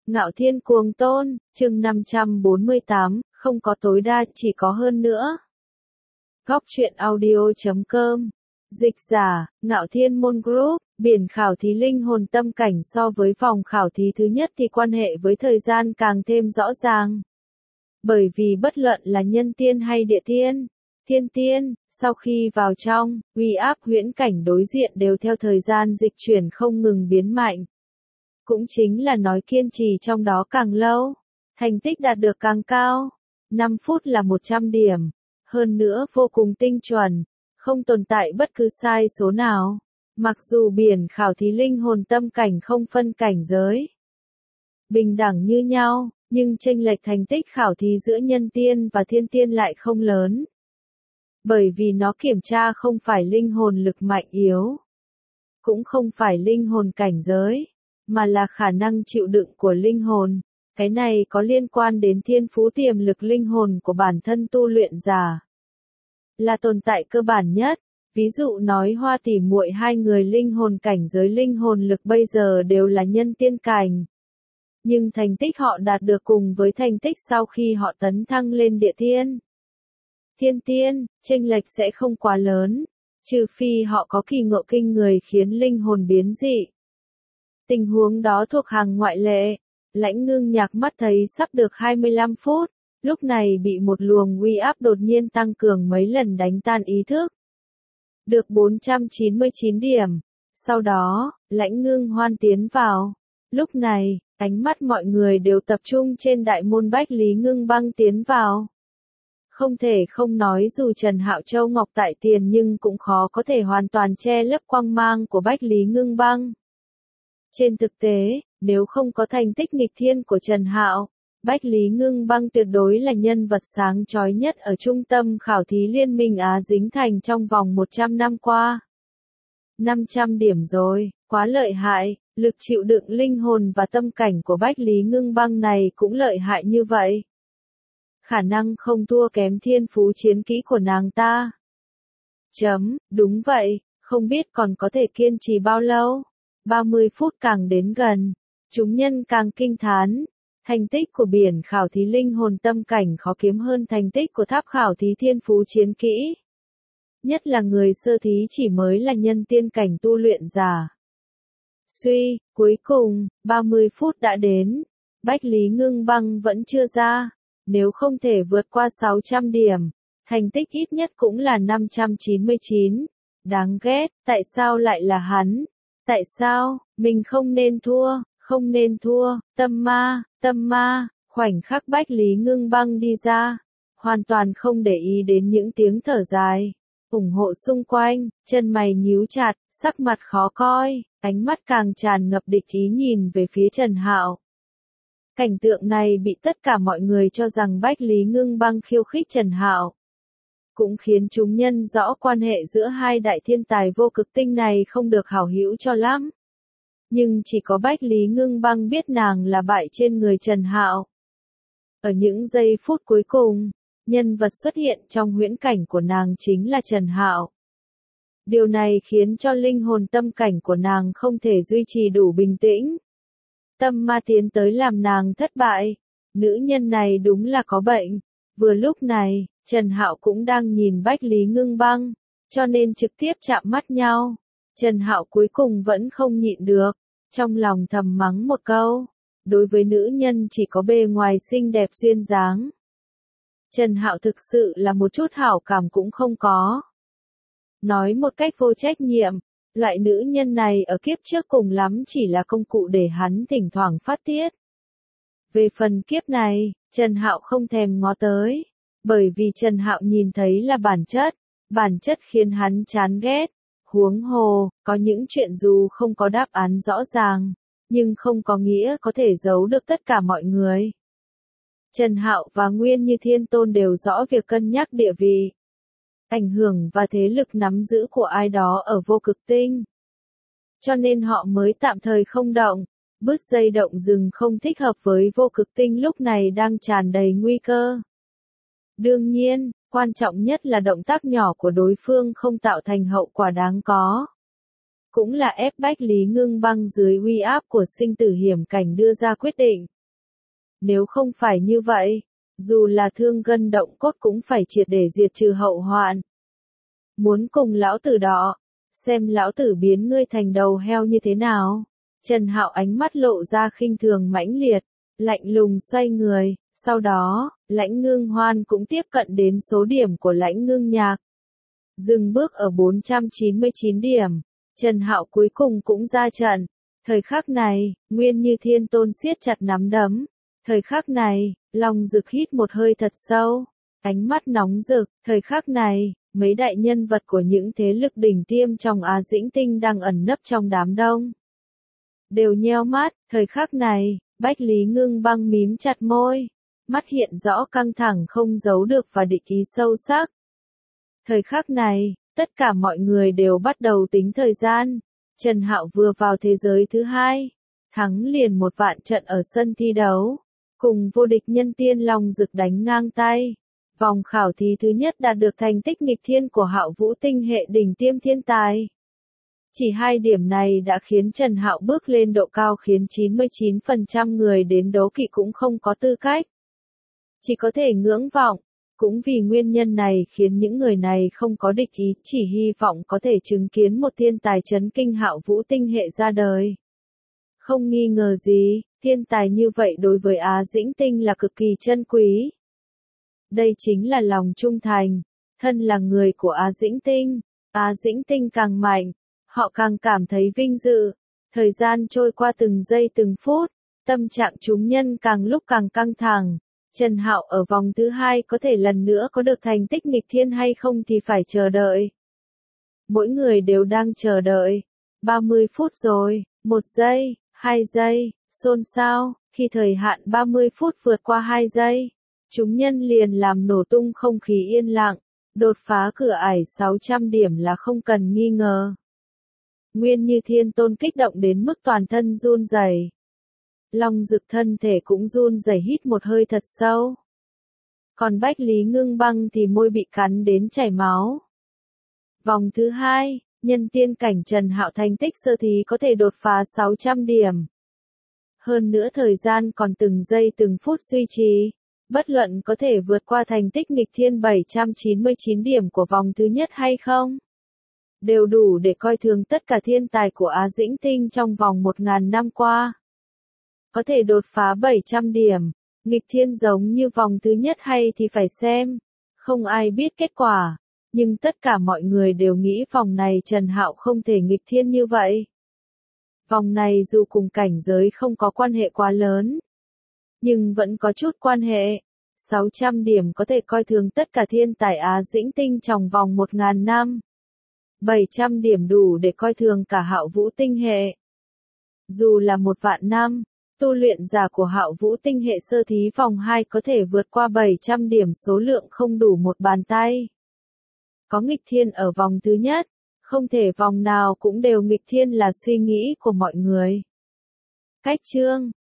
Ngạo Thiên Cuồng Tôn, chương 548, không có tối đa, chỉ có hơn nữa. Góc truyện audio.com. Dịch giả, Ngạo Thiên Môn Group, biển khảo thí linh hồn tâm cảnh so với vòng khảo thí thứ nhất thì quan hệ với thời gian càng thêm rõ ràng. Bởi vì bất luận là nhân tiên hay địa tiên, thiên tiên, sau khi vào trong, uy áp huyễn cảnh đối diện đều theo thời gian dịch chuyển không ngừng biến mạnh. Cũng chính là nói kiên trì trong đó càng lâu, thành tích đạt được càng cao. 5 phút là 100 điểm. Hơn nữa vô cùng tinh chuẩn, không tồn tại bất cứ sai số nào. Mặc dù biển khảo thí linh hồn tâm cảnh không phân cảnh giới, bình đẳng như nhau, nhưng chênh lệch thành tích khảo thí giữa nhân tiên và thiên tiên lại không lớn. Bởi vì nó kiểm tra không phải linh hồn lực mạnh yếu, cũng không phải linh hồn cảnh giới, mà là khả năng chịu đựng của linh hồn. Cái này có liên quan đến thiên phú tiềm lực linh hồn của bản thân tu luyện giả. Là tồn tại cơ bản nhất. Ví dụ nói Hoa tỷ muội hai người linh hồn cảnh giới linh hồn lực bây giờ đều là nhân tiên cảnh. Nhưng thành tích họ đạt được cùng với thành tích sau khi họ tấn thăng lên địa tiên, thiên tiên, chênh lệch sẽ không quá lớn, trừ phi họ có kỳ ngộ kinh người khiến linh hồn biến dị. Tình huống đó thuộc hàng ngoại lệ. Lãnh Ngưng Nhạc mắt thấy sắp được 25 phút, lúc này bị một luồng uy áp đột nhiên tăng cường mấy lần đánh tan ý thức. Được 499 điểm. Sau đó, Lãnh Ngưng Hoan tiến vào. Lúc này, ánh mắt mọi người đều tập trung trên đại môn Bách Lý Ngưng Băng tiến vào. Không thể không nói dù Trần Hạo Châu Ngọc tại tiền nhưng cũng khó có thể hoàn toàn che lấp quang mang của Bách Lý Ngưng Băng. Trên thực tế, nếu không có thành tích nghịch thiên của Trần Hạo, Bách Lý Ngưng Băng tuyệt đối là nhân vật sáng chói nhất ở trung tâm khảo thí Liên minh Á Dính Thành trong vòng 100 năm qua. 500 điểm rồi, quá lợi hại, lực chịu đựng linh hồn và tâm cảnh của Bách Lý Ngưng Băng này cũng lợi hại như vậy. Khả năng không thua kém thiên phú chiến kỹ của nàng ta. Đúng vậy, không biết còn có thể kiên trì bao lâu. 30 phút càng đến gần, chúng nhân càng kinh thán. Thành tích của biển khảo thí linh hồn tâm cảnh khó kiếm hơn thành tích của tháp khảo thí thiên phú chiến kỹ. Nhất là người sơ thí chỉ mới là nhân tiên cảnh tu luyện giả. Cuối cùng, 30 phút đã đến. Bách Lý Ngưng Băng vẫn chưa ra. Nếu không thể vượt qua 600 điểm, thành tích ít nhất cũng là 599. Đáng ghét, tại sao lại là hắn? Tại sao, mình không nên thua, tâm ma, khoảnh khắc Bách Lý Ngưng Băng đi ra, hoàn toàn không để ý đến những tiếng thở dài, ủng hộ xung quanh, chân mày nhíu chặt, sắc mặt khó coi, ánh mắt càng tràn ngập địch ý nhìn về phía Trần Hạo. Cảnh tượng này bị tất cả mọi người cho rằng Bách Lý Ngưng Băng khiêu khích Trần Hạo. Cũng khiến chúng nhân rõ quan hệ giữa hai đại thiên tài vô cực tinh này không được hảo hữu cho lắm. Nhưng chỉ có Bách Lý Ngưng Băng biết nàng là bại trên người Trần Hạo. Ở những giây phút cuối cùng, nhân vật xuất hiện trong huyễn cảnh của nàng chính là Trần Hạo. Điều này khiến cho linh hồn tâm cảnh của nàng không thể duy trì đủ bình tĩnh. Tâm ma tiến tới làm nàng thất bại. Nữ nhân này đúng là có bệnh. Vừa lúc này, Trần Hạo cũng đang nhìn Bách Lý Ngưng Băng, cho nên trực tiếp chạm mắt nhau. Trần Hạo cuối cùng vẫn không nhịn được, trong lòng thầm mắng một câu. Đối với nữ nhân chỉ có bề ngoài xinh đẹp duyên dáng, Trần Hạo thực sự là một chút hảo cảm cũng không có. Nói một cách vô trách nhiệm, loại nữ nhân này ở kiếp trước cùng lắm chỉ là công cụ để hắn thỉnh thoảng phát tiết. Về phần kiếp này, Trần Hạo không thèm ngó tới, bởi vì Trần Hạo nhìn thấy là bản chất khiến hắn chán ghét. Huống hồ, có những chuyện dù không có đáp án rõ ràng, nhưng không có nghĩa có thể giấu được tất cả mọi người. Trần Hạo và Nguyên Như Thiên Tôn đều rõ việc cân nhắc địa vị, ảnh hưởng và thế lực nắm giữ của ai đó ở vô cực tinh. Cho nên họ mới tạm thời không động. Bứt dây động rừng không thích hợp với vô cực tinh lúc này đang tràn đầy nguy cơ. Đương nhiên, quan trọng nhất là động tác nhỏ của đối phương không tạo thành hậu quả đáng có. Cũng là ép Bách Lý Ngưng Băng dưới uy áp của sinh tử hiểm cảnh đưa ra quyết định. Nếu không phải như vậy, dù là thương gân động cốt cũng phải triệt để diệt trừ hậu hoạn. Muốn cùng lão tử đọ, xem lão tử biến ngươi thành đầu heo như thế nào. Trần Hạo ánh mắt lộ ra khinh thường mãnh liệt, lạnh lùng xoay người, sau đó, Lãnh Ngưng Hoan cũng tiếp cận đến số điểm của Lãnh Ngưng Nhạc. Dừng bước ở 499 điểm, Trần Hạo cuối cùng cũng ra trận. Thời khắc này, Nguyên Như Thiên Tôn siết chặt nắm đấm. Thời khắc này, Long Dực hít một hơi thật sâu, ánh mắt nóng rực. Thời khắc này, mấy đại nhân vật của những thế lực đỉnh tiêm trong Á Dĩnh Tinh đang ẩn nấp trong đám đông. Đều nheo mắt, thời khắc này, Bách Lý Ngưng Băng mím chặt môi, mắt hiện rõ căng thẳng không giấu được và địch ý sâu sắc. Thời khắc này, tất cả mọi người đều bắt đầu tính thời gian. Trần Hạo vừa vào thế giới thứ 2, thắng liền 1 vạn trận ở sân thi đấu, cùng vô địch nhân tiên Long Dực đánh ngang tay. Vòng khảo thí thứ nhất đạt được thành tích nghịch thiên của Hạo Vũ tinh hệ đỉnh tiêm thiên tài. Chỉ 2 điểm này đã khiến Trần Hạo bước lên độ cao khiến 99% người đến đấu kỵ cũng không có tư cách. Chỉ có thể ngưỡng vọng. Cũng vì nguyên nhân này khiến những người này không có địch ý, chỉ hy vọng có thể chứng kiến một thiên tài chấn kinh Hạo Vũ tinh hệ ra đời. Không nghi ngờ gì, thiên tài như vậy đối với Á Dĩnh Tinh là cực kỳ chân quý. Đây chính là lòng trung thành, thân là người của Á Dĩnh Tinh. Á Dĩnh Tinh càng mạnh, họ càng cảm thấy vinh dự. Thời gian trôi qua từng giây từng phút, tâm trạng chúng nhân càng lúc càng căng thẳng. Trần Hạo ở vòng thứ 2 có thể lần nữa có được thành tích nghịch thiên hay không thì phải chờ đợi. Mỗi người đều đang chờ đợi. 30 phút rồi, 1 giây, 2 giây, xôn xao, khi thời hạn 30 phút vượt qua 2 giây, chúng nhân liền làm nổ tung không khí yên lặng, đột phá cửa ải 600 điểm là không cần nghi ngờ. Nguyên Như Thiên Tôn kích động đến mức toàn thân run rẩy. Long Dực thân thể cũng run rẩy hít một hơi thật sâu. Còn Bách Lý Ngưng Băng thì môi bị cắn đến chảy máu. Vòng thứ 2, nhân tiên cảnh Trần Hạo thành tích sơ thí có thể đột phá 600 điểm. Hơn nữa thời gian còn từng giây từng phút duy trì, bất luận có thể vượt qua thành tích nghịch thiên 799 điểm của vòng thứ nhất hay không, đều đủ để coi thường tất cả thiên tài của Á Dĩnh Tinh trong vòng 1000 năm qua. Có thể đột phá 700 điểm, nghịch thiên giống như vòng thứ nhất hay thì phải xem. Không ai biết kết quả, nhưng tất cả mọi người đều nghĩ vòng này Trần Hạo không thể nghịch thiên như vậy. Vòng này dù cùng cảnh giới không có quan hệ quá lớn, nhưng vẫn có chút quan hệ. 600 điểm có thể coi thường tất cả thiên tài Á Dĩnh Tinh trong vòng 1000 năm. 700 điểm đủ để coi thường cả Hạo Vũ tinh hệ. Dù là 1 vạn năm, tu luyện giả của Hạo Vũ tinh hệ sơ thí vòng 2 có thể vượt qua 700 điểm số lượng không đủ một bàn tay. Có nghịch thiên ở vòng thứ nhất, không thể vòng nào cũng đều nghịch thiên là suy nghĩ của mọi người. Cách chương